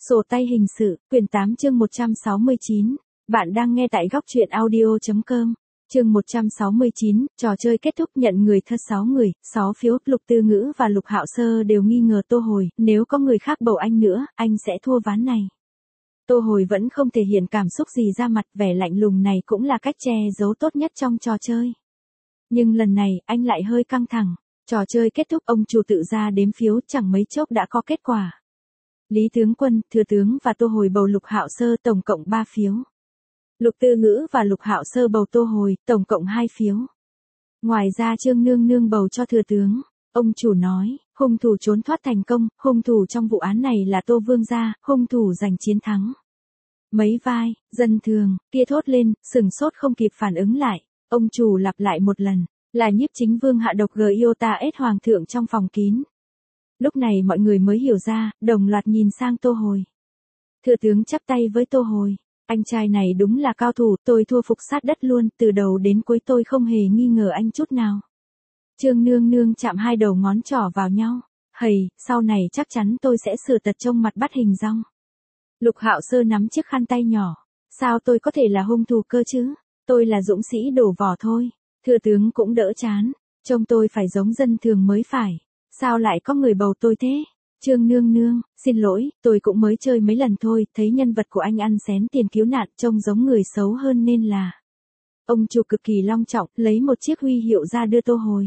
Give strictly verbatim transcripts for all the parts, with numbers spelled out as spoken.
Sổ tay hình sự, quyển tám chương một trăm sáu mươi chín. Bạn đang nghe tại góc truyện audio chấm com. Chương một trăm sáu mươi chín, trò chơi kết thúc nhận người thật sáu người, sáu phiếu, Lục Tư Ngữ và Lục Hạo Sơ đều nghi ngờ Tô Hồi, nếu có người khác bầu anh nữa, anh sẽ thua ván này. Tô Hồi vẫn không thể hiện cảm xúc gì ra mặt, vẻ lạnh lùng này cũng là cách che giấu tốt nhất trong trò chơi. Nhưng lần này, anh lại hơi căng thẳng. Trò chơi kết thúc, ông chủ tự ra đếm phiếu, chẳng mấy chốc đã có kết quả. Lý tướng quân, thừa tướng và Tô Hồi bầu Lục Hạo Sơ tổng cộng ba phiếu. Lục Tư Ngữ và Lục Hạo Sơ bầu Tô Hồi, tổng cộng hai phiếu. Ngoài ra Trương Nương Nương bầu cho thừa tướng. Ông chủ nói, hung thủ trốn thoát thành công, hung thủ trong vụ án này là Tô Vương gia, hung thủ giành chiến thắng. Mấy vai, dân thường, kia thốt lên, sửng sốt không kịp phản ứng lại. Ông chủ lặp lại một lần, là Nhiếp Chính Vương hạ độc gây iota ết hoàng thượng trong phòng kín. Lúc này mọi người mới hiểu ra, đồng loạt nhìn sang Tô Hồi. Thừa tướng chắp tay với Tô Hồi. Anh trai này đúng là cao thủ, tôi thua phục sát đất luôn, từ đầu đến cuối tôi không hề nghi ngờ anh chút nào. Trương Nương Nương chạm hai đầu ngón trỏ vào nhau. Hầy, sau này chắc chắn tôi sẽ sửa tật trông mặt bắt hình dong. Lục Hạo Sơ nắm chiếc khăn tay nhỏ. Sao tôi có thể là hung thủ cơ chứ? Tôi là dũng sĩ đổ vỏ thôi. Thừa tướng cũng đỡ chán. Trông tôi phải giống dân thường mới phải. Sao lại có người bầu tôi thế? Trương Nương Nương, xin lỗi, tôi cũng mới chơi mấy lần thôi, thấy nhân vật của anh ăn xén tiền cứu nạn trông giống người xấu hơn nên là. Ông chủ cực kỳ long trọng, lấy một chiếc huy hiệu ra đưa Tô Hồi.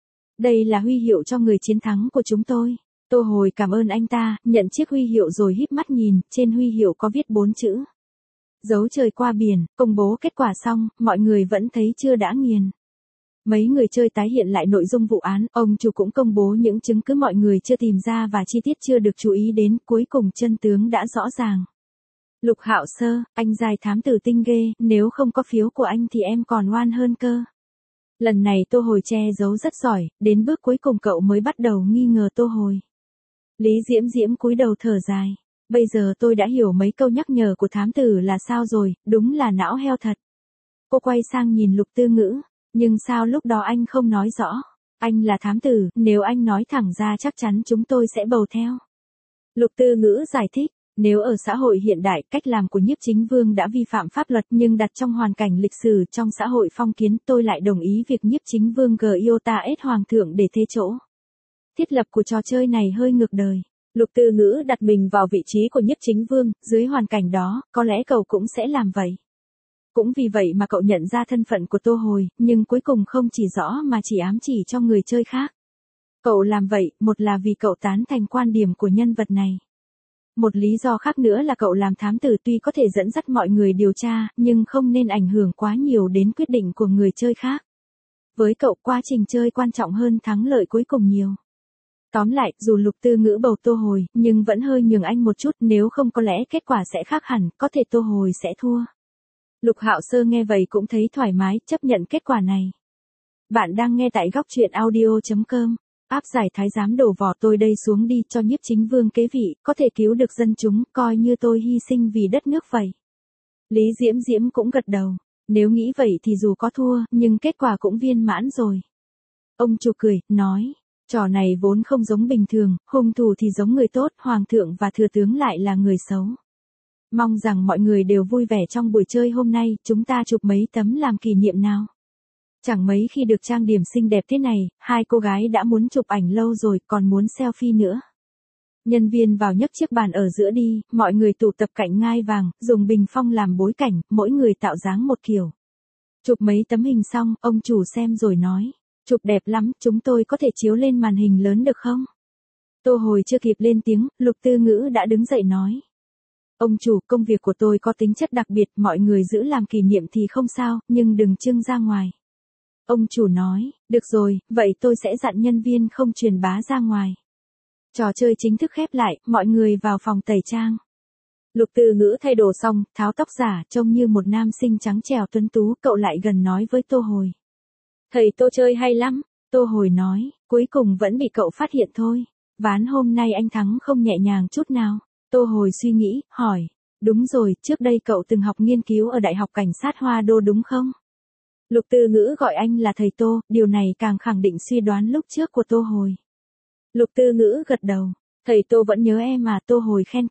Đây là huy hiệu cho người chiến thắng của chúng tôi. Tô Hồi cảm ơn anh ta, nhận chiếc huy hiệu rồi híp mắt nhìn, trên huy hiệu có viết bốn chữ. Dấu trời qua biển, công bố kết quả xong, mọi người vẫn thấy chưa đã nghiền. Mấy người chơi tái hiện lại nội dung vụ án, ông chủ cũng công bố những chứng cứ mọi người chưa tìm ra và chi tiết chưa được chú ý đến, cuối cùng chân tướng đã rõ ràng. Lục Hạo Sơ, anh dài thám tử tinh ghê, nếu không có phiếu của anh thì em còn oan hơn cơ. Lần này Tô Hồi che giấu rất giỏi, đến bước cuối cùng cậu mới bắt đầu nghi ngờ Tô Hồi. Lý Diễm Diễm cúi đầu thở dài. Bây giờ tôi đã hiểu mấy câu nhắc nhở của thám tử là sao rồi, đúng là não heo thật. Cô quay sang nhìn Lục Tư Ngữ. Nhưng sao lúc đó anh không nói rõ? Anh là thám tử, nếu anh nói thẳng ra chắc chắn chúng tôi sẽ bầu theo. Lục Tư Ngữ giải thích, nếu ở xã hội hiện đại, cách làm của Nhiếp Chính Vương đã vi phạm pháp luật nhưng đặt trong hoàn cảnh lịch sử trong xã hội phong kiến, tôi lại đồng ý việc Nhiếp Chính Vương gờ iota ết hoàng thượng để thế chỗ. Thiết lập của trò chơi này hơi ngược đời. Lục Tư Ngữ đặt mình vào vị trí của Nhiếp Chính Vương, dưới hoàn cảnh đó, có lẽ cậu cũng sẽ làm vậy. Cũng vì vậy mà cậu nhận ra thân phận của Tô Hồi, nhưng cuối cùng không chỉ rõ mà chỉ ám chỉ cho người chơi khác. Cậu làm vậy, một là vì cậu tán thành quan điểm của nhân vật này. Một lý do khác nữa là cậu làm thám tử tuy có thể dẫn dắt mọi người điều tra, nhưng không nên ảnh hưởng quá nhiều đến quyết định của người chơi khác. Với cậu, quá trình chơi quan trọng hơn thắng lợi cuối cùng nhiều. Tóm lại, dù Lục Tư Ngữ bầu Tô Hồi, nhưng vẫn hơi nhường anh một chút, nếu không có lẽ kết quả sẽ khác hẳn, có thể Tô Hồi sẽ thua. Lục Hạo Sơ nghe vậy cũng thấy thoải mái, chấp nhận kết quả này. Bạn đang nghe tại góc truyện audio chấm com. Áp giải thái giám đổ vỏ tôi đây xuống đi cho Nhiếp Chính Vương kế vị, có thể cứu được dân chúng, coi như tôi hy sinh vì đất nước vậy. Lý Diễm Diễm cũng gật đầu. Nếu nghĩ vậy thì dù có thua, nhưng kết quả cũng viên mãn rồi. Ông chủ cười, nói, trò này vốn không giống bình thường, hung thủ thì giống người tốt, hoàng thượng và thừa tướng lại là người xấu. Mong rằng mọi người đều vui vẻ trong buổi chơi hôm nay, chúng ta chụp mấy tấm làm kỷ niệm nào. Chẳng mấy khi được trang điểm xinh đẹp thế này, hai cô gái đã muốn chụp ảnh lâu rồi, còn muốn selfie nữa. Nhân viên vào nhấc chiếc bàn ở giữa đi, mọi người tụ tập cạnh ngai vàng, dùng bình phong làm bối cảnh, mỗi người tạo dáng một kiểu. Chụp mấy tấm hình xong, ông chủ xem rồi nói, chụp đẹp lắm, chúng tôi có thể chiếu lên màn hình lớn được không? Tô Hồi chưa kịp lên tiếng, Lục Tư Ngữ đã đứng dậy nói. Ông chủ, công việc của tôi có tính chất đặc biệt, mọi người giữ làm kỷ niệm thì không sao, nhưng đừng trưng ra ngoài. Ông chủ nói, được rồi, vậy tôi sẽ dặn nhân viên không truyền bá ra ngoài. Trò chơi chính thức khép lại, mọi người vào phòng tẩy trang. Lục Tư Ngữ thay đồ xong, tháo tóc giả, trông như một nam sinh trắng trẻo tuấn tú, cậu lại gần nói với Tô Hồi. Thầy Tô chơi hay lắm, Tô Hồi nói, cuối cùng vẫn bị cậu phát hiện thôi. Ván hôm nay anh thắng không nhẹ nhàng chút nào. Tô Hồi suy nghĩ, hỏi, đúng rồi, trước đây cậu từng học nghiên cứu ở Đại học Cảnh sát Hoa Đô đúng không? Lục Tư Ngữ gọi anh là thầy Tô, điều này càng khẳng định suy đoán lúc trước của Tô Hồi. Lục Tư Ngữ gật đầu, thầy Tô vẫn nhớ em mà, Tô Hồi khen cậu.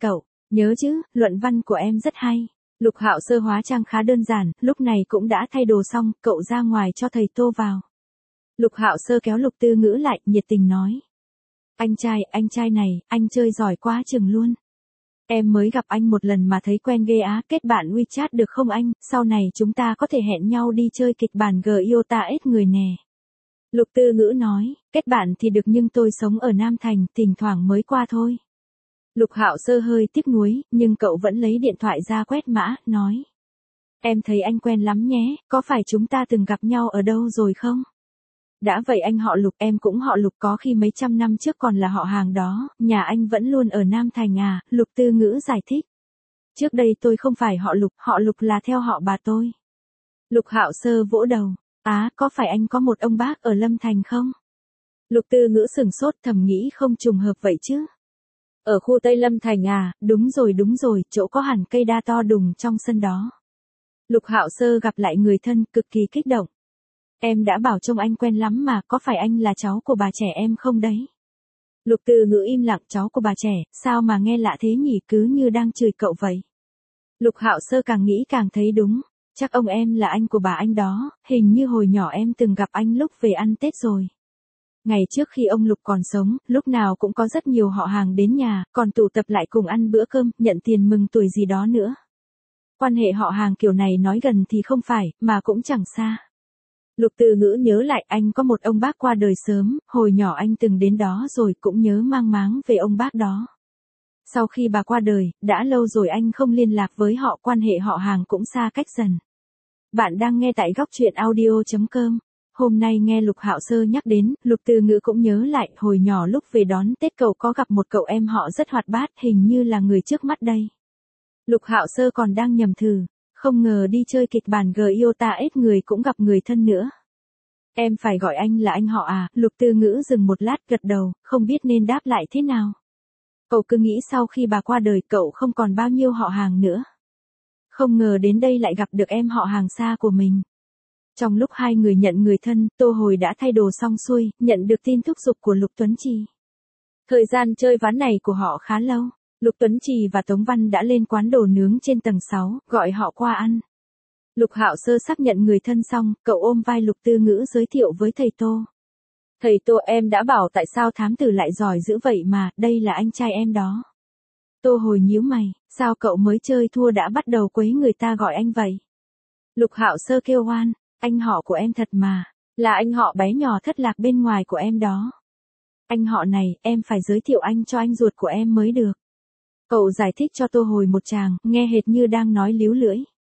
Nhớ chứ, luận văn của em rất hay. Lục Hạo Sơ hóa trang khá đơn giản, lúc này cũng đã thay đồ xong, cậu ra ngoài cho thầy Tô vào. Lục Hạo Sơ kéo Lục Tư Ngữ lại, nhiệt tình nói. Anh trai, anh trai này, anh chơi giỏi quá chừng luôn. Em mới gặp anh một lần mà thấy quen ghê á, kết bạn WeChat được không anh, sau này chúng ta có thể hẹn nhau đi chơi kịch bản G I O T A S người nè. Lục Tư Ngữ nói, kết bạn thì được nhưng tôi sống ở Nam Thành, thỉnh thoảng mới qua thôi. Lục Hạo Sơ hơi tiếc nuối, nhưng cậu vẫn lấy điện thoại ra quét mã, nói. Em thấy anh quen lắm nhé, có phải chúng ta từng gặp nhau ở đâu rồi không? Đã vậy anh họ Lục, em cũng họ Lục, có khi mấy trăm năm trước còn là họ hàng đó, nhà anh vẫn luôn ở Nam Thành à, Lục Tư Ngữ giải thích. Trước đây tôi không phải họ Lục, họ Lục là theo họ bà tôi. Lục Hạo Sơ vỗ đầu, á, có phải anh có một ông bác ở Lâm Thành không? Lục Tư Ngữ sửng sốt, thầm nghĩ không trùng hợp vậy chứ. Ở khu Tây Lâm Thành à, đúng rồi đúng rồi, chỗ có hẳn cây đa to đùng trong sân đó. Lục Hạo Sơ gặp lại người thân, cực kỳ kích động. Em đã bảo trông anh quen lắm mà, có phải anh là cháu của bà trẻ em không đấy? Lục Tư Ngữ im lặng, cháu của bà trẻ, sao mà nghe lạ thế nhỉ, cứ như đang chửi cậu vậy. Lục Hạo Sơ càng nghĩ càng thấy đúng, chắc ông em là anh của bà anh đó, hình như hồi nhỏ em từng gặp anh lúc về ăn Tết rồi. Ngày trước khi ông Lục còn sống, lúc nào cũng có rất nhiều họ hàng đến nhà, còn tụ tập lại cùng ăn bữa cơm, nhận tiền mừng tuổi gì đó nữa. Quan hệ họ hàng kiểu này nói gần thì không phải, mà cũng chẳng xa. Lục Tư Ngữ nhớ lại anh có một ông bác qua đời sớm, hồi nhỏ anh từng đến đó rồi cũng nhớ mang máng về ông bác đó. Sau khi bà qua đời, đã lâu rồi anh không liên lạc với họ, quan hệ họ hàng cũng xa cách dần. Bạn đang nghe tại góc truyện audio chấm com. Hôm nay nghe Lục Hạo Sơ nhắc đến, Lục Tư Ngữ cũng nhớ lại, hồi nhỏ lúc về đón Tết cậu có gặp một cậu em họ rất hoạt bát, hình như là người trước mắt đây. Lục Hạo Sơ còn đang nhầm thử, không ngờ đi chơi kịch bản G I O T A S người cũng gặp người thân nữa. Em phải gọi anh là anh họ à, Lục Tư Ngữ dừng một lát gật đầu, không biết nên đáp lại thế nào. Cậu cứ nghĩ sau khi bà qua đời cậu không còn bao nhiêu họ hàng nữa. Không ngờ đến đây lại gặp được em họ hàng xa của mình. Trong lúc hai người nhận người thân, Tô Hồi đã thay đồ xong xuôi, nhận được tin thúc giục của Lục Tuấn Trì. Thời gian chơi ván này của họ khá lâu, Lục Tuấn Trì và Tống Văn đã lên quán đồ nướng trên tầng sáu, gọi họ qua ăn. Lục Hạo Sơ xác nhận người thân xong, cậu ôm vai Lục Tư Ngữ giới thiệu với thầy Tô. Thầy Tô, em đã bảo tại sao thám tử lại giỏi dữ vậy mà, đây là anh trai em đó. Tô Hồi nhíu mày, sao cậu mới chơi thua đã bắt đầu quấy người ta gọi anh vậy? Lục Hạo Sơ kêu oan, anh họ của em thật mà, là anh họ bé nhỏ thất lạc bên ngoài của em đó. Anh họ này, em phải giới thiệu anh cho anh ruột của em mới được. Cậu giải thích cho Tô Hồi một tràng, nghe hệt như đang nói líu lưỡi.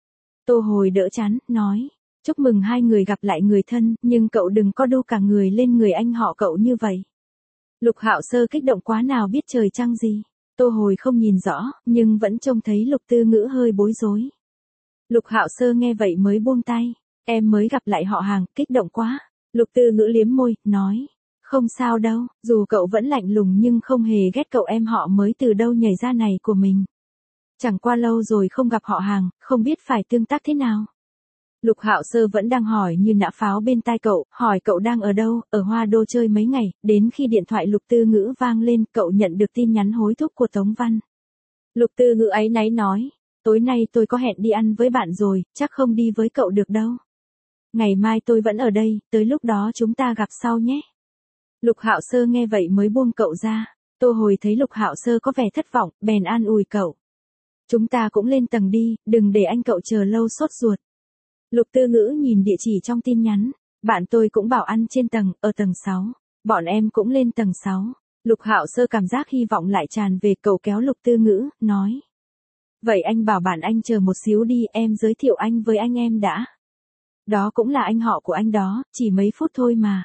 Tô Hồi đỡ chán, nói, chúc mừng hai người gặp lại người thân, nhưng cậu đừng có đu cả người lên người anh họ cậu như vậy. Lục Hạo Sơ kích động quá nào biết trời trăng gì. Tô Hồi không nhìn rõ, nhưng vẫn trông thấy Lục Tư Ngữ hơi bối rối. Lục Hạo Sơ nghe vậy mới buông tay, em mới gặp lại họ hàng, kích động quá. Lục Tư Ngữ liếm môi, nói, không sao đâu, dù cậu vẫn lạnh lùng nhưng không hề ghét cậu em họ mới từ đâu nhảy ra này của mình. Chẳng qua lâu rồi không gặp họ hàng, không biết phải tương tác thế nào. Lục Hạo Sơ vẫn đang hỏi như nã pháo bên tai cậu, hỏi cậu đang ở đâu, ở Hoa Đô chơi mấy ngày, đến khi điện thoại Lục Tư Ngữ vang lên, cậu nhận được tin nhắn hối thúc của Tống Văn. Lục Tư Ngữ áy náy nói, tối nay tôi có hẹn đi ăn với bạn rồi, chắc không đi với cậu được đâu. Ngày mai tôi vẫn ở đây, tới lúc đó chúng ta gặp sau nhé. Lục Hạo Sơ nghe vậy mới buông cậu ra. Tô Hồi thấy Lục Hạo Sơ có vẻ thất vọng, bèn an ủi cậu. Chúng ta cũng lên tầng đi, đừng để anh cậu chờ lâu sốt ruột. Lục Tư Ngữ nhìn địa chỉ trong tin nhắn, bạn tôi cũng bảo ăn trên tầng, ở tầng sáu, bọn em cũng lên tầng sáu. Lục Hạo Sơ cảm giác hy vọng lại tràn về, cậu kéo Lục Tư Ngữ, nói. Vậy anh bảo bạn anh chờ một xíu đi, em giới thiệu anh với anh em đã. Đó cũng là anh họ của anh đó, chỉ mấy phút thôi mà.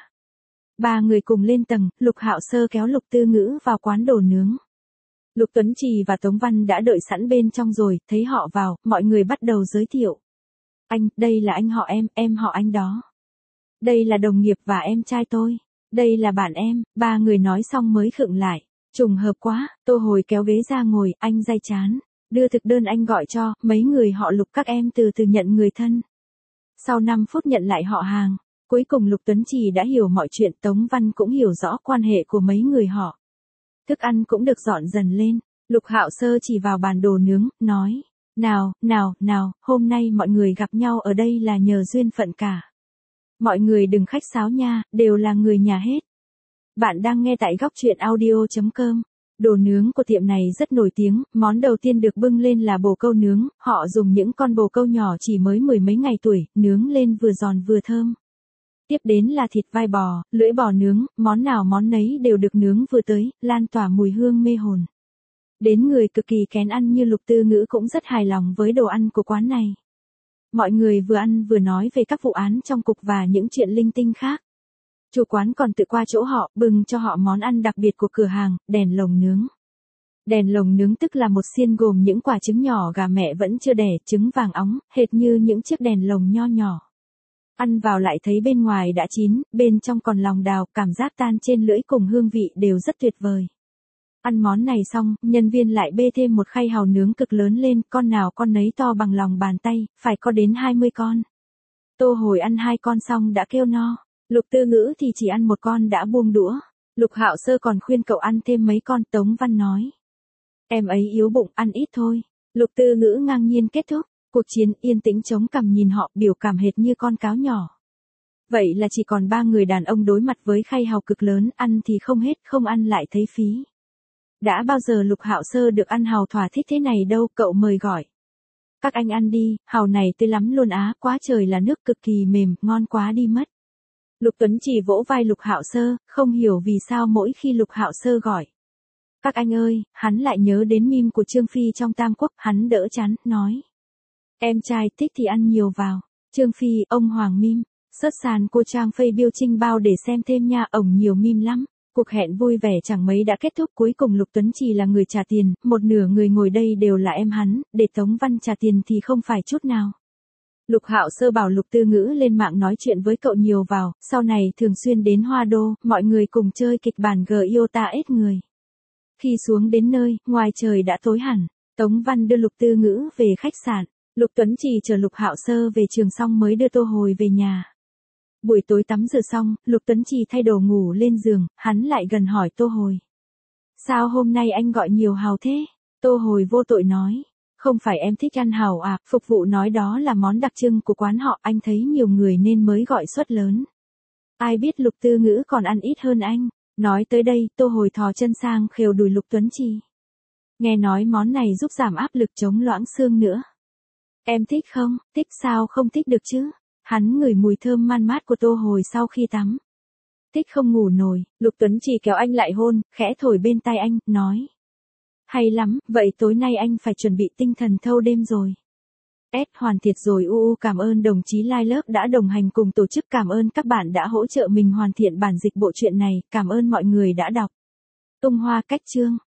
Ba người cùng lên tầng, Lục Hạo Sơ kéo Lục Tư Ngữ vào quán đồ nướng. Lục Tuấn Trì và Tống Văn đã đợi sẵn bên trong rồi, thấy họ vào, mọi người bắt đầu giới thiệu. Anh, đây là anh họ em, em họ anh đó. Đây là đồng nghiệp và em trai tôi. Đây là bạn em, ba người nói xong mới khựng lại. Trùng hợp quá, Tô Hồi kéo ghế ra ngồi, anh day chán. Đưa thực đơn anh gọi cho, mấy người họ Lục các em từ từ nhận người thân. Sau năm phút nhận lại họ hàng, cuối cùng Lục Tuấn Trì đã hiểu mọi chuyện, Tống Văn cũng hiểu rõ quan hệ của mấy người họ. Thức ăn cũng được dọn dần lên, Lục Hạo Sơ chỉ vào bàn đồ nướng, nói. Nào, nào, nào, hôm nay mọi người gặp nhau ở đây là nhờ duyên phận cả. Mọi người đừng khách sáo nha, đều là người nhà hết. Bạn đang nghe tại góc truyện audio chấm com. Đồ nướng của tiệm này rất nổi tiếng, món đầu tiên được bưng lên là bồ câu nướng, họ dùng những con bồ câu nhỏ chỉ mới mười mấy ngày tuổi, nướng lên vừa giòn vừa thơm. Tiếp đến là thịt vai bò, lưỡi bò nướng, món nào món nấy đều được nướng vừa tới, lan tỏa mùi hương mê hồn. Đến người cực kỳ kén ăn như Lục Tư Ngữ cũng rất hài lòng với đồ ăn của quán này. Mọi người vừa ăn vừa nói về các vụ án trong cục và những chuyện linh tinh khác. Chủ quán còn tự qua chỗ họ, bưng cho họ món ăn đặc biệt của cửa hàng, đèn lồng nướng. Đèn lồng nướng tức là một xiên gồm những quả trứng nhỏ gà mẹ vẫn chưa đẻ, trứng vàng óng, hệt như những chiếc đèn lồng nho nhỏ. Ăn vào lại thấy bên ngoài đã chín, bên trong còn lòng đào, cảm giác tan trên lưỡi cùng hương vị đều rất tuyệt vời. Ăn món này xong, nhân viên lại bê thêm một khay hàu nướng cực lớn lên, con nào con nấy to bằng lòng bàn tay, phải có đến hai mươi con. Tô Hồi ăn hai con xong đã kêu no. Lục Tư Ngữ thì chỉ ăn một con đã buông đũa. Lục Hạo Sơ còn khuyên cậu ăn thêm mấy con, Tống Văn nói. Em ấy yếu bụng, ăn ít thôi. Lục Tư Ngữ ngang nhiên kết thúc. Cuộc chiến yên tĩnh chống cằm nhìn họ, biểu cảm hệt như con cáo nhỏ. Vậy là chỉ còn ba người đàn ông đối mặt với khay hàu cực lớn, ăn thì không hết, không ăn lại thấy phí. Đã bao giờ Lục Hạo Sơ được ăn hàu thỏa thích thế này đâu, cậu mời gọi. Các anh ăn đi, hàu này tươi lắm luôn á, quá trời là nước, cực kỳ mềm, ngon quá đi mất. Lục Tuấn chỉ vỗ vai Lục Hạo Sơ, không hiểu vì sao mỗi khi Lục Hạo Sơ gọi. Các anh ơi, hắn lại nhớ đến meme của Trương Phi trong Tam Quốc, hắn đỡ chán, nói. Em trai thích thì ăn nhiều vào. Trương Phi, ông Hoàng meme. Sớt sàn cô Trang phây biêu trinh bao để xem thêm nha, ổng nhiều meme lắm. Cuộc hẹn vui vẻ chẳng mấy đã kết thúc, cuối cùng Lục Tuấn chỉ là người trả tiền, một nửa người ngồi đây đều là em hắn, để Tống Văn trả tiền thì không phải chút nào. Lục Hạo Sơ bảo Lục Tư Ngữ lên mạng nói chuyện với cậu nhiều vào, sau này thường xuyên đến Hoa Đô, mọi người cùng chơi kịch bản G I O T A ít người. Khi xuống đến nơi, ngoài trời đã tối hẳn, Tống Văn đưa Lục Tư Ngữ về khách sạn, Lục Tuấn chỉ chờ Lục Hạo Sơ về trường xong mới đưa Tô Hồi về nhà. Buổi tối tắm rửa xong, Lục Tuấn Trì thay đồ ngủ lên giường, hắn lại gần hỏi Tô Hồi. Sao hôm nay anh gọi nhiều hàu thế? Tô Hồi vô tội nói. Không phải em thích ăn hàu à, phục vụ nói đó là món đặc trưng của quán họ, anh thấy nhiều người nên mới gọi suất lớn. Ai biết Lục Tư Ngữ còn ăn ít hơn anh. Nói tới đây, Tô Hồi thò chân sang khều đùi Lục Tuấn Trì. Nghe nói món này giúp giảm áp lực chống loãng xương nữa. Em thích không? Thích sao không thích được chứ? Hắn ngửi mùi thơm man mát của Tô Hồi sau khi tắm. Thích không ngủ nổi, Lục Tuấn chỉ kéo anh lại hôn, khẽ thổi bên tai anh, nói. Hay lắm, vậy tối nay anh phải chuẩn bị tinh thần thâu đêm rồi. S hoàn thiệt rồi. u u Cảm ơn đồng chí Lai Lớp đã đồng hành cùng tổ chức, cảm ơn các bạn đã hỗ trợ mình hoàn thiện bản dịch bộ truyện này, cảm ơn mọi người đã đọc. Tung Hoa cách chương.